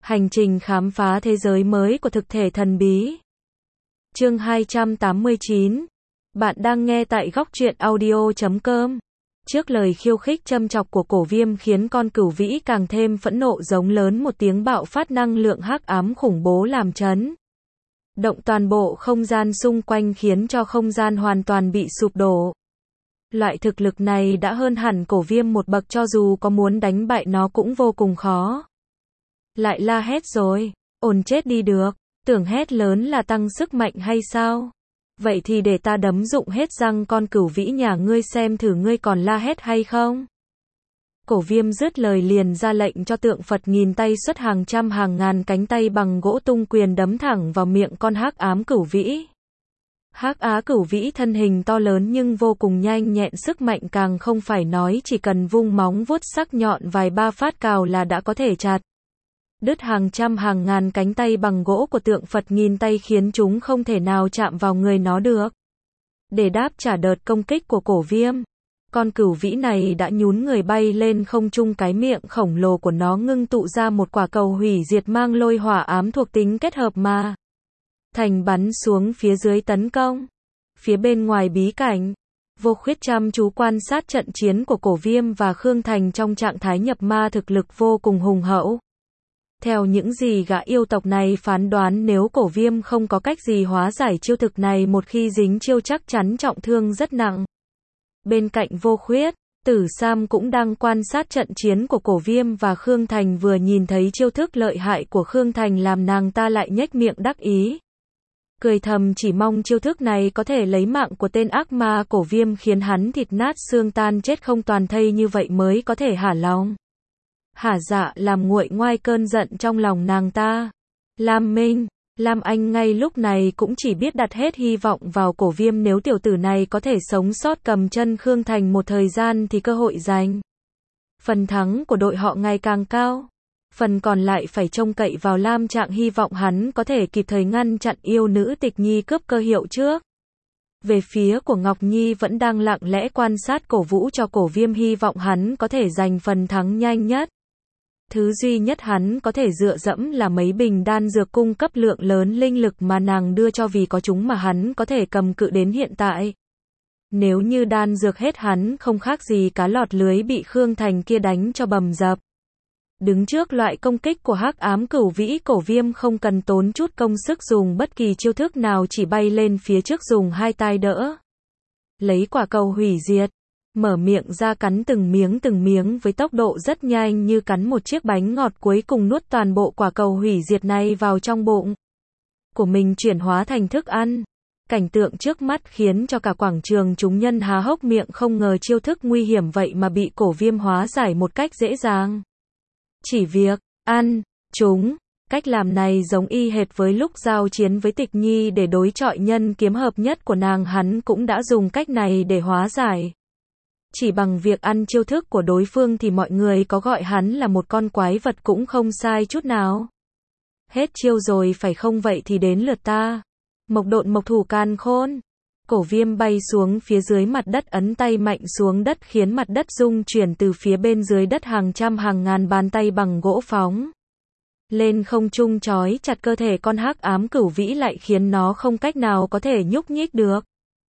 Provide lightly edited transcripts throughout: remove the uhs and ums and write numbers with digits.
Hành trình khám phá thế giới mới của thực thể thần bí. Chương 289. Bạn đang nghe tại góc truyện audio.com. Trước lời khiêu khích châm chọc của Cổ Viêm khiến con cửu vĩ càng thêm phẫn nộ, giống lớn một tiếng, bạo phát năng lượng hắc ám khủng bố làm chấn động toàn bộ không gian xung quanh, khiến cho không gian hoàn toàn bị sụp đổ. Loại thực lực này đã hơn hẳn Cổ Viêm một bậc, cho dù có muốn đánh bại nó cũng vô cùng khó. Lại la hét rồi, ồn chết đi được, tưởng hét lớn là tăng sức mạnh hay sao? Vậy thì để ta đấm rụng hết răng con cửu vĩ nhà ngươi xem thử ngươi còn la hét hay không? Cổ Viêm dứt lời liền ra lệnh cho tượng Phật nghìn tay xuất hàng trăm hàng ngàn cánh tay bằng gỗ, tung quyền đấm thẳng vào miệng con hắc ám cửu vĩ. Hắc á cửu vĩ thân hình to lớn nhưng vô cùng nhanh nhẹn, sức mạnh càng không phải nói, chỉ cần vung móng vuốt sắc nhọn vài ba phát cào là đã có thể chặt đứt hàng trăm hàng ngàn cánh tay bằng gỗ của tượng Phật nghìn tay, khiến chúng không thể nào chạm vào người nó được. Để đáp trả đợt công kích của Cổ Viêm, con cửu vĩ này đã nhún người bay lên không trung, cái miệng khổng lồ của nó ngưng tụ ra một quả cầu hủy diệt mang lôi hỏa ám thuộc tính kết hợp mà thành, bắn xuống phía dưới tấn công. Phía bên ngoài bí cảnh, Vô Khuyết chăm chú quan sát trận chiến của Cổ Viêm và Khương Thành trong trạng thái nhập ma, thực lực vô cùng hùng hậu. Theo những gì gã yêu tộc này phán đoán, nếu Cổ Viêm không có cách gì hóa giải chiêu thực này, một khi dính chiêu chắc chắn trọng thương rất nặng. Bên cạnh Vô Khuyết, Tử Sam cũng đang quan sát trận chiến của Cổ Viêm và Khương Thành, vừa nhìn thấy chiêu thức lợi hại của Khương Thành làm nàng ta lại nhếch miệng đắc ý, cười thầm, chỉ mong chiêu thức này có thể lấy mạng của tên ác ma Cổ Viêm, khiến hắn thịt nát xương tan, chết không toàn thây, như vậy mới có thể hả lòng. Hả dạ, làm nguội ngoai cơn giận trong lòng nàng ta. Lam Minh, Lam Anh ngay lúc này cũng chỉ biết đặt hết hy vọng vào Cổ Viêm, nếu tiểu tử này có thể sống sót cầm chân Khương Thành một thời gian thì cơ hội giành phần thắng của đội họ ngày càng cao. Phần còn lại phải trông cậy vào Lam Trạng, hy vọng hắn có thể kịp thời ngăn chặn yêu nữ Tịch Nhi cướp cơ hiệu trước. Về phía của Ngọc Nhi vẫn đang lặng lẽ quan sát, cổ vũ cho Cổ Viêm, hy vọng hắn có thể giành phần thắng nhanh nhất. Thứ duy nhất hắn có thể dựa dẫm là mấy bình đan dược cung cấp lượng lớn linh lực mà nàng đưa cho, vì có chúng mà hắn có thể cầm cự đến hiện tại. Nếu như đan dược hết, hắn không khác gì cá lọt lưới bị Khương Thành kia đánh cho bầm dập. Đứng trước loại công kích của hắc ám cửu vĩ, Cổ Viêm không cần tốn chút công sức dùng bất kỳ chiêu thức nào, chỉ bay lên phía trước dùng hai tay đỡ lấy quả cầu hủy diệt, mở miệng ra cắn từng miếng với tốc độ rất nhanh, như cắn một chiếc bánh ngọt, cuối cùng nuốt toàn bộ quả cầu hủy diệt này vào trong bụng của mình, chuyển hóa thành thức ăn. Cảnh tượng trước mắt khiến cho cả quảng trường chúng nhân há hốc miệng, không ngờ chiêu thức nguy hiểm vậy mà bị Cổ Viêm hóa giải một cách dễ dàng. Chỉ việc ăn chúng, cách làm này giống y hệt với lúc giao chiến với Tịch Nhi để đối chọi nhân kiếm hợp nhất của nàng, hắn cũng đã dùng cách này để hóa giải. Chỉ bằng việc ăn chiêu thức của đối phương thì mọi người có gọi hắn là một con quái vật cũng không sai chút nào. Hết chiêu rồi phải không, vậy thì đến lượt ta. Mộc Độn Mộc Thủ Càn Khôn. Cổ Viêm bay xuống phía dưới mặt đất, ấn tay mạnh xuống đất khiến mặt đất rung chuyển, từ phía bên dưới đất hàng trăm hàng ngàn bàn tay bằng gỗ phóng lên không trung, trói chặt cơ thể con hắc ám cửu vĩ lại, khiến nó không cách nào có thể nhúc nhích được.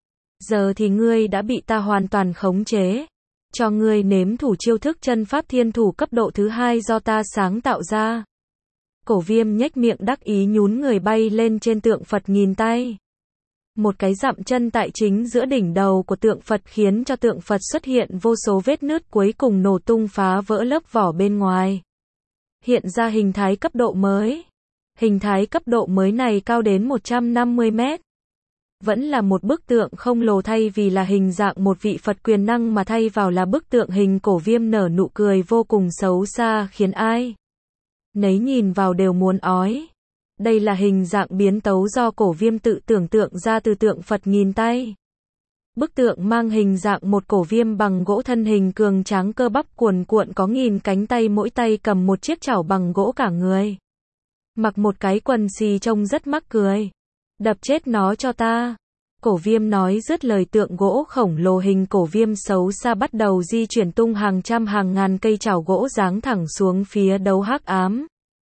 Giờ thì ngươi đã bị ta hoàn toàn khống chế. Cho ngươi nếm thử chiêu thức chân pháp thiên thủ cấp độ thứ 2 do ta sáng tạo ra. Cổ Viêm nhếch miệng đắc ý, nhún người bay lên trên tượng Phật nghìn tay. Một cái dặm chân tại chính giữa đỉnh đầu của tượng Phật, khiến cho tượng Phật xuất hiện vô số vết nứt, cuối cùng nổ tung, phá vỡ lớp vỏ bên ngoài, hiện ra hình thái cấp độ mới. Hình thái cấp độ mới này cao đến 150 mét. Vẫn là một bức tượng khổng lồ, thay vì là hình dạng một vị Phật quyền năng mà thay vào là bức tượng hình Cổ Viêm nở nụ cười vô cùng xấu xa, khiến ai nấy nhìn vào đều muốn ói. Đây là hình dạng biến tấu do Cổ Viêm tự tưởng tượng ra từ tượng Phật nghìn tay. Bức tượng mang hình dạng một Cổ Viêm bằng gỗ, thân hình cường tráng, cơ bắp cuồn cuộn, có nghìn cánh tay, mỗi tay cầm một chiếc chảo bằng gỗ, cả người mặc một cái quần xì trông rất mắc cười. Đập chết nó cho ta. Cổ Viêm nói dứt lời, tượng gỗ khổng lồ hình Cổ Viêm xấu xa bắt đầu di chuyển, tung hàng trăm hàng ngàn cây chảo gỗ giáng thẳng xuống phía đấu hắc ám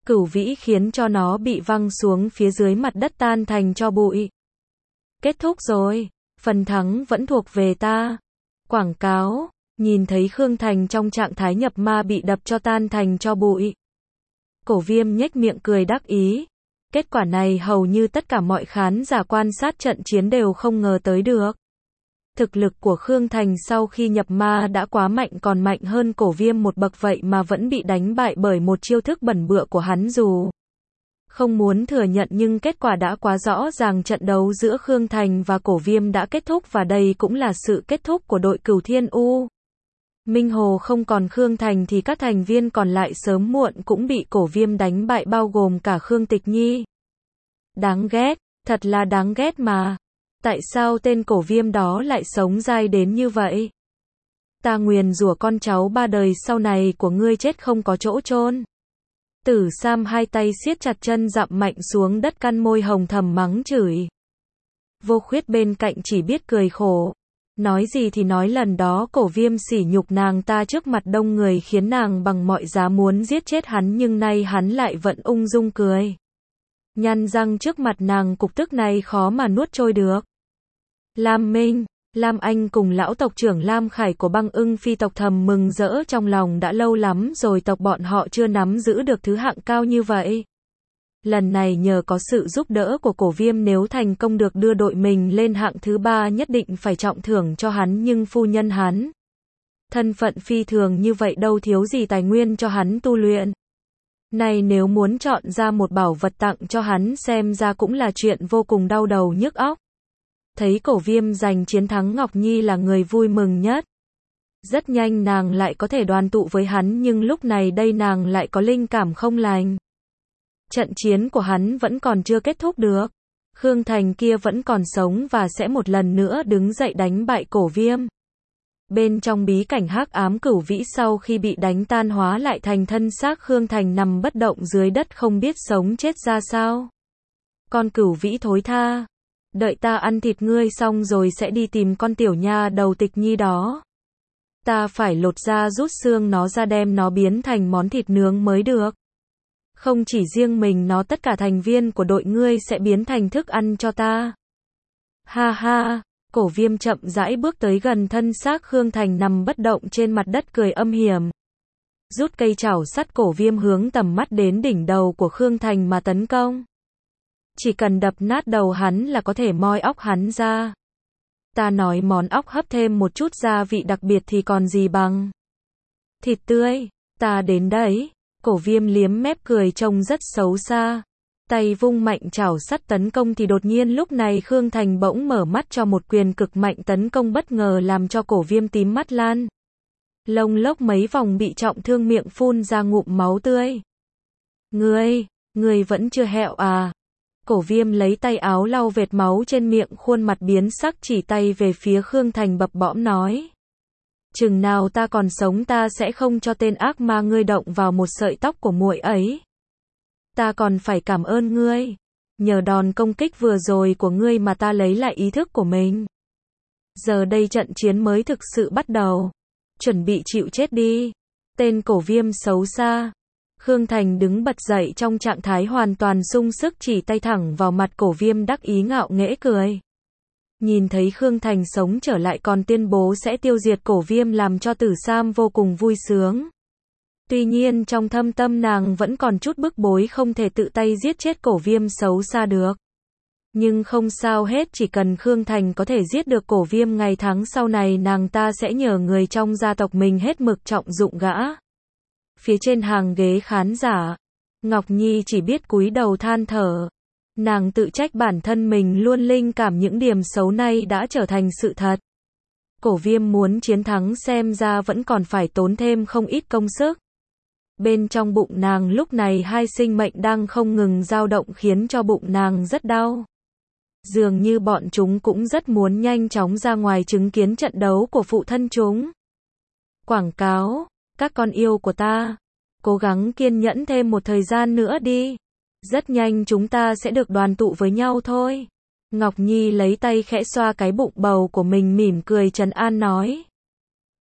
Cửu vĩ khiến cho nó bị văng xuống phía dưới mặt đất tan thành tro bụi. Kết thúc rồi, phần thắng vẫn thuộc về ta. Quảng cáo, nhìn thấy Khương Thành trong trạng thái nhập ma bị đập cho tan thành tro bụi. Cổ Viêm nhếch miệng cười đắc ý. Kết quả này hầu như tất cả mọi khán giả quan sát trận chiến đều không ngờ tới được. Thực lực của Khương Thành sau khi nhập ma đã quá mạnh, còn mạnh hơn Cổ Viêm một bậc, vậy mà vẫn bị đánh bại bởi một chiêu thức bẩn bựa của hắn. Dù không muốn thừa nhận nhưng kết quả đã quá rõ ràng, trận đấu giữa Khương Thành và Cổ Viêm đã kết thúc và đây cũng là sự kết thúc của đội Cửu Thiên U. Minh Hồ không còn Khương Thành thì các thành viên còn lại sớm muộn cũng bị Cổ Viêm đánh bại, bao gồm cả Khương Tịch Nhi. Đáng ghét, thật là đáng ghét mà. Tại sao tên Cổ Viêm đó lại sống dai đến như vậy? Ta nguyền rủa con cháu 3 đời sau này của ngươi chết không có chỗ chôn. Tử Sam hai tay siết chặt chân dậm mạnh xuống đất, căn môi hồng thầm mắng chửi. Vô Khuyết bên cạnh chỉ biết cười khổ. Nói gì thì nói, lần đó Cổ Viêm sỉ nhục nàng ta trước mặt đông người khiến nàng bằng mọi giá muốn giết chết hắn, nhưng nay hắn lại vẫn ung dung cười. Nhăn răng trước mặt nàng, cục tức này khó mà nuốt trôi được. Lam Minh, Lam Anh cùng lão tộc trưởng Lam Khải của Băng Ưng Phi tộc thầm mừng rỡ trong lòng, đã lâu lắm rồi tộc bọn họ chưa nắm giữ được thứ hạng cao như vậy. Lần này nhờ có sự giúp đỡ của Cổ Viêm, nếu thành công được đưa đội mình lên hạng thứ 3 nhất định phải trọng thưởng cho hắn, nhưng phu nhân hắn thân phận phi thường như vậy đâu thiếu gì tài nguyên cho hắn tu luyện. Này nếu muốn chọn ra một bảo vật tặng cho hắn xem ra cũng là chuyện vô cùng đau đầu nhức óc. Thấy Cổ Viêm giành chiến thắng, Ngọc Nhi là người vui mừng nhất. Rất nhanh nàng lại có thể đoàn tụ với hắn, nhưng lúc này đây nàng lại có linh cảm không lành. Trận chiến của hắn vẫn còn chưa kết thúc được. Khương Thành kia vẫn còn sống và sẽ một lần nữa đứng dậy đánh bại Cổ Viêm. Bên trong bí cảnh hắc ám, Cửu Vĩ sau khi bị đánh tan hóa lại thành thân xác Khương Thành nằm bất động dưới đất, không biết sống chết ra sao. Con Cửu Vĩ thối tha, đợi ta ăn thịt ngươi xong rồi sẽ đi tìm con tiểu nha đầu Tịch Nhi đó. Ta phải lột da rút xương nó ra đem nó biến thành món thịt nướng mới được. Không chỉ riêng mình nó, tất cả thành viên của đội ngươi sẽ biến thành thức ăn cho ta. Ha ha, Cổ Viêm chậm rãi bước tới gần thân xác Khương Thành nằm bất động trên mặt đất, cười âm hiểm. Rút cây chảo sắt, Cổ Viêm hướng tầm mắt đến đỉnh đầu của Khương Thành mà tấn công. Chỉ cần đập nát đầu hắn là có thể moi óc hắn ra. Ta nói món óc hấp thêm một chút gia vị đặc biệt thì còn gì bằng. Thịt tươi, ta đến đấy. Cổ Viêm liếm mép cười trông rất xấu xa. Tay vung mạnh chảo sắt tấn công thì đột nhiên lúc này Khương Thành bỗng mở mắt cho một quyền cực mạnh tấn công bất ngờ làm cho Cổ Viêm tím mắt lan. Lông lốc mấy vòng bị trọng thương, miệng phun ra ngụm máu tươi. Ngươi vẫn chưa hẹo à? Cổ Viêm lấy tay áo lau vệt máu trên miệng, khuôn mặt biến sắc chỉ tay về phía Khương Thành bập bõm nói. Chừng nào ta còn sống ta sẽ không cho tên ác ma ngươi động vào một sợi tóc của muội ấy. Ta còn phải cảm ơn ngươi. Nhờ đòn công kích vừa rồi của ngươi mà ta lấy lại ý thức của mình. Giờ đây trận chiến mới thực sự bắt đầu. Chuẩn bị chịu chết đi. Tên Cổ Viêm xấu xa. Khương Thành đứng bật dậy trong trạng thái hoàn toàn sung sức, chỉ tay thẳng vào mặt Cổ Viêm đắc ý ngạo nghễ cười. Nhìn thấy Khương Thành sống trở lại còn tuyên bố sẽ tiêu diệt Cổ Viêm làm cho Tử Sam vô cùng vui sướng. Tuy nhiên trong thâm tâm nàng vẫn còn chút bức bối, không thể tự tay giết chết Cổ Viêm xấu xa được. Nhưng không sao hết, chỉ cần Khương Thành có thể giết được Cổ Viêm, ngày tháng sau này nàng ta sẽ nhờ người trong gia tộc mình hết mực trọng dụng gã. Phía trên hàng ghế khán giả, Ngọc Nhi chỉ biết cúi đầu than thở. Nàng tự trách bản thân mình luôn linh cảm những điểm xấu này đã trở thành sự thật. Cổ Viêm muốn chiến thắng xem ra vẫn còn phải tốn thêm không ít công sức. Bên trong bụng nàng lúc này hai sinh mệnh đang không ngừng dao động khiến cho bụng nàng rất đau. Dường như bọn chúng cũng rất muốn nhanh chóng ra ngoài chứng kiến trận đấu của phụ thân chúng. Quảng cáo, các con yêu của ta, cố gắng kiên nhẫn thêm một thời gian nữa đi. Rất nhanh chúng ta sẽ được đoàn tụ với nhau thôi. Ngọc Nhi lấy tay khẽ xoa cái bụng bầu của mình, mỉm cười trấn an nói.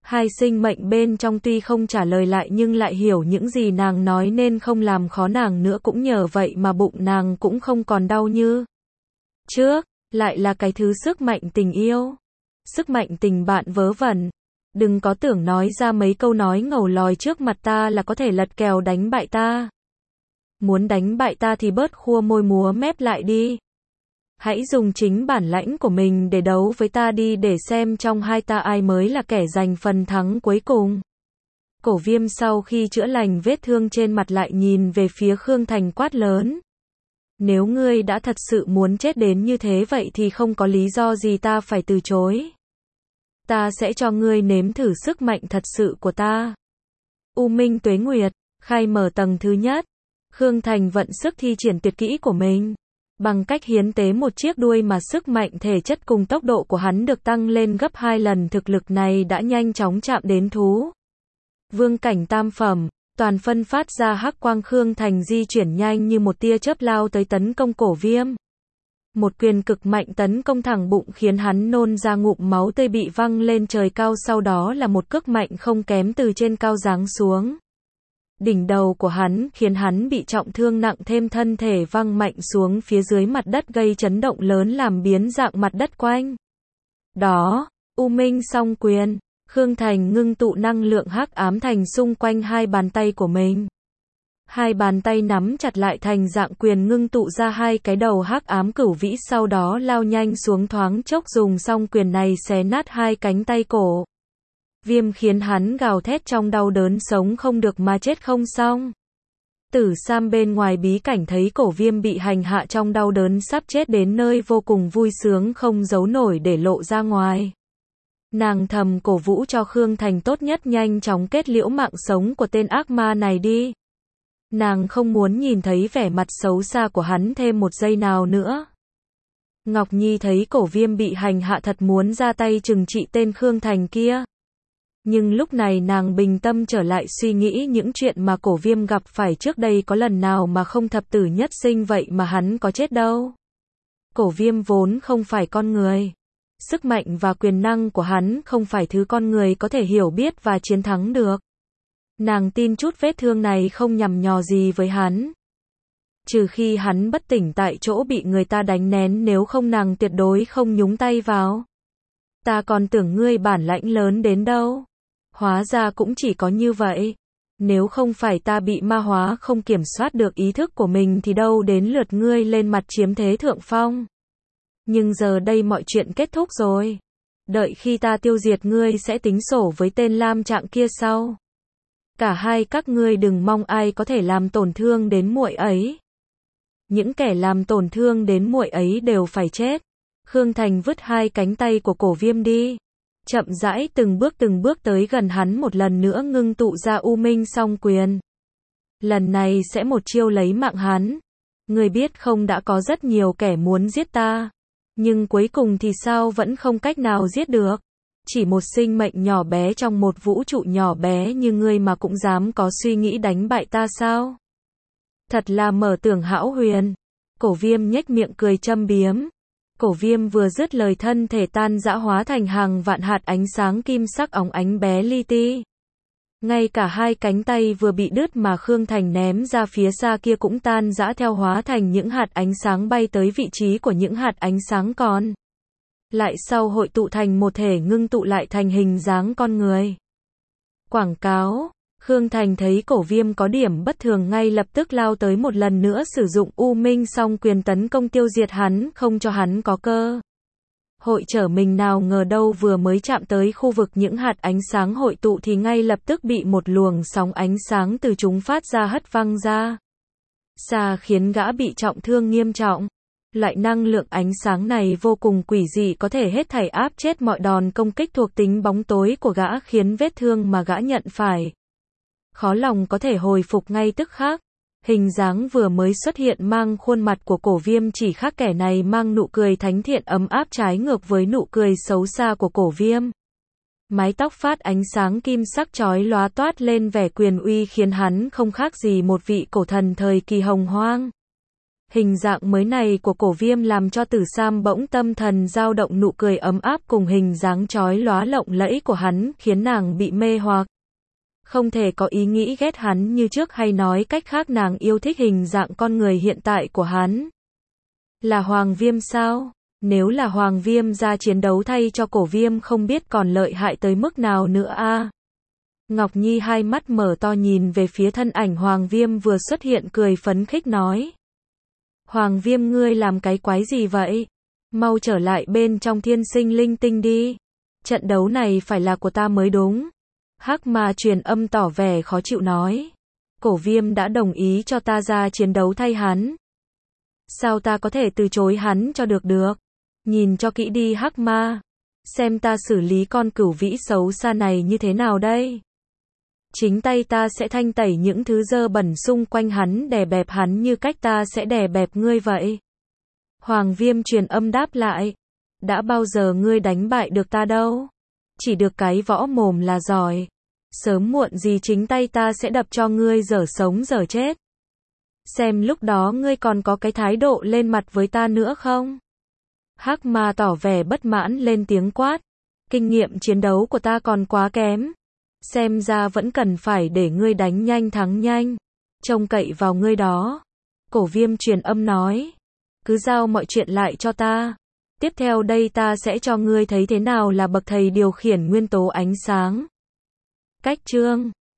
Hai sinh mệnh bên trong tuy không trả lời lại nhưng lại hiểu những gì nàng nói nên không làm khó nàng nữa, cũng nhờ vậy mà bụng nàng cũng không còn đau như trước, lại là cái thứ sức mạnh tình yêu. Sức mạnh tình bạn vớ vẩn. Đừng có tưởng nói ra mấy câu nói ngầu lòi trước mặt ta là có thể lật kèo đánh bại ta. Muốn đánh bại ta thì bớt khua môi múa mép lại đi. Hãy dùng chính bản lãnh của mình để đấu với ta đi, để xem trong hai ta ai mới là kẻ giành phần thắng cuối cùng. Cổ Viêm sau khi chữa lành vết thương trên mặt lại nhìn về phía Khương Thành quát lớn. Nếu ngươi đã thật sự muốn chết đến như thế vậy thì không có lý do gì ta phải từ chối. Ta sẽ cho ngươi nếm thử sức mạnh thật sự của ta. U Minh Tuế Nguyệt, khai mở tầng thứ nhất. Khương Thành vận sức thi triển tuyệt kỹ của mình. Bằng cách hiến tế một chiếc đuôi mà sức mạnh thể chất cùng tốc độ của hắn được tăng lên gấp 2 lần, thực lực này đã nhanh chóng chạm đến thú vương cảnh tam phẩm. Toàn phân phát ra hắc quang, Khương Thành di chuyển nhanh như một tia chớp lao tới tấn công Cổ Viêm. Một quyền cực mạnh tấn công thẳng bụng khiến hắn nôn ra ngụm máu tươi bị văng lên trời cao, sau đó là một cước mạnh không kém từ trên cao giáng xuống. Đỉnh đầu của hắn khiến hắn bị trọng thương nặng, thêm thân thể văng mạnh xuống phía dưới mặt đất gây chấn động lớn làm biến dạng mặt đất quanh đó. U Minh Song Quyền. Khương Thành ngưng tụ năng lượng hắc ám thành xung quanh hai bàn tay của mình. Hai bàn tay nắm chặt lại thành dạng quyền, ngưng tụ ra hai cái đầu hắc ám cửu vĩ, sau đó lao nhanh xuống, thoáng chốc dùng song quyền này xé nát hai cánh tay Cổ Viêm, khiến hắn gào thét trong đau đớn, sống không được mà chết không xong. Tử Sam bên ngoài bí cảnh thấy Cổ Viêm bị hành hạ trong đau đớn sắp chết đến nơi, vô cùng vui sướng không giấu nổi để lộ ra ngoài. Nàng thầm cổ vũ cho Khương Thành tốt nhất nhanh chóng kết liễu mạng sống của tên ác ma này đi. Nàng không muốn nhìn thấy vẻ mặt xấu xa của hắn thêm một giây nào nữa. Ngọc Nhi thấy Cổ Viêm bị hành hạ thật muốn ra tay trừng trị tên Khương Thành kia. Nhưng lúc này nàng bình tâm trở lại, suy nghĩ những chuyện mà Cổ Viêm gặp phải trước đây, có lần nào mà không thập tử nhất sinh, vậy mà hắn có chết đâu. Cổ Viêm vốn không phải con người. Sức mạnh và quyền năng của hắn không phải thứ con người có thể hiểu biết và chiến thắng được. Nàng tin chút vết thương này không nhằm nhò gì với hắn. Trừ khi hắn bất tỉnh tại chỗ bị người ta đánh nén, nếu không nàng tuyệt đối không nhúng tay vào. Ta còn tưởng ngươi bản lãnh lớn đến đâu. Hóa ra cũng chỉ có như vậy. Nếu không phải ta bị ma hóa không kiểm soát được ý thức của mình thì đâu đến lượt ngươi lên mặt chiếm thế thượng phong. Nhưng giờ đây mọi chuyện kết thúc rồi. Đợi khi ta tiêu diệt ngươi sẽ tính sổ với tên Lam Trạng kia sau. Cả hai các ngươi đừng mong ai có thể làm tổn thương đến muội ấy. Những kẻ làm tổn thương đến muội ấy đều phải chết. Khương Thành vứt hai cánh tay của Cổ Viêm đi. Chậm rãi từng bước tới gần hắn, một lần nữa ngưng tụ ra U Minh Song Quyền. Lần này sẽ một chiêu lấy mạng hắn. Ngươi biết không, đã có rất nhiều kẻ muốn giết ta. Nhưng cuối cùng thì sao vẫn không cách nào giết được. Chỉ một sinh mệnh nhỏ bé trong một vũ trụ nhỏ bé như ngươi mà cũng dám có suy nghĩ đánh bại ta sao? Thật là mở tưởng hão huyền. Cổ Viêm nhếch miệng cười châm biếm. Cổ Viêm vừa dứt lời, thân thể tan rã hóa thành hàng vạn hạt ánh sáng kim sắc óng ánh bé li ti. Ngay cả hai cánh tay vừa bị đứt mà Khương Thành ném ra phía xa kia cũng tan rã theo, hóa thành những hạt ánh sáng bay tới vị trí của những hạt ánh sáng còn lại sau hội tụ thành một thể, ngưng tụ lại thành hình dáng con người. Quảng cáo. Khương Thành thấy Cổ Viêm có điểm bất thường, ngay lập tức lao tới, một lần nữa sử dụng U Minh Song Quyền tấn công tiêu diệt hắn, không cho hắn có cơ hội trở mình. Nào ngờ đâu vừa mới chạm tới khu vực những hạt ánh sáng hội tụ thì ngay lập tức bị một luồng sóng ánh sáng từ chúng phát ra hất văng ra xa, khiến gã bị trọng thương nghiêm trọng. Loại năng lượng ánh sáng này vô cùng quỷ dị, có thể hết thảy áp chết mọi đòn công kích thuộc tính bóng tối của gã, khiến vết thương mà gã nhận phải khó lòng có thể hồi phục ngay tức khắc. Hình dáng vừa mới xuất hiện mang khuôn mặt của Cổ Viêm chỉ khác kẻ này mang nụ cười thánh thiện ấm áp trái ngược với nụ cười xấu xa của Cổ Viêm. Mái tóc phát ánh sáng kim sắc chói lóa toát lên vẻ quyền uy, khiến hắn không khác gì một vị cổ thần thời kỳ hồng hoang. Hình dạng mới này của Cổ Viêm làm cho Tử Sam bỗng tâm thần dao động, nụ cười ấm áp cùng hình dáng chói lóa lộng lẫy của hắn khiến nàng bị mê hoặc. Không thể có ý nghĩ ghét hắn như trước, hay nói cách khác nàng yêu thích hình dạng con người hiện tại của hắn. Là Hoàng Viêm sao? Nếu là Hoàng Viêm ra chiến đấu thay cho Cổ Viêm không biết còn lợi hại tới mức nào nữa a. Ngọc Nhi hai mắt mở to nhìn về phía thân ảnh Hoàng Viêm vừa xuất hiện, cười phấn khích nói. Hoàng Viêm, ngươi làm cái quái gì vậy? Mau trở lại bên trong thiên sinh linh tinh đi. Trận đấu này phải là của ta mới đúng. Hắc Ma truyền âm tỏ vẻ khó chịu nói. Cổ Viêm đã đồng ý cho ta ra chiến đấu thay hắn. Sao ta có thể từ chối hắn cho được? Nhìn cho kỹ đi Hắc Ma. Xem ta xử lý con cửu vĩ xấu xa này như thế nào đây. Chính tay ta sẽ thanh tẩy những thứ dơ bẩn xung quanh hắn, đè bẹp hắn như cách ta sẽ đè bẹp ngươi vậy. Hoàng Viêm truyền âm đáp lại. Đã bao giờ ngươi đánh bại được ta đâu. Chỉ được cái võ mồm là giỏi. Sớm muộn gì chính tay ta sẽ đập cho ngươi dở sống dở chết. Xem lúc đó ngươi còn có cái thái độ lên mặt với ta nữa không? Hắc Ma tỏ vẻ bất mãn lên tiếng quát. Kinh nghiệm chiến đấu của ta còn quá kém. Xem ra vẫn cần phải để ngươi đánh nhanh thắng nhanh. Trông cậy vào ngươi đó. Cổ Viêm truyền âm nói. Cứ giao mọi chuyện lại cho ta. Tiếp theo đây ta sẽ cho ngươi thấy thế nào là bậc thầy điều khiển nguyên tố ánh sáng. Cách chương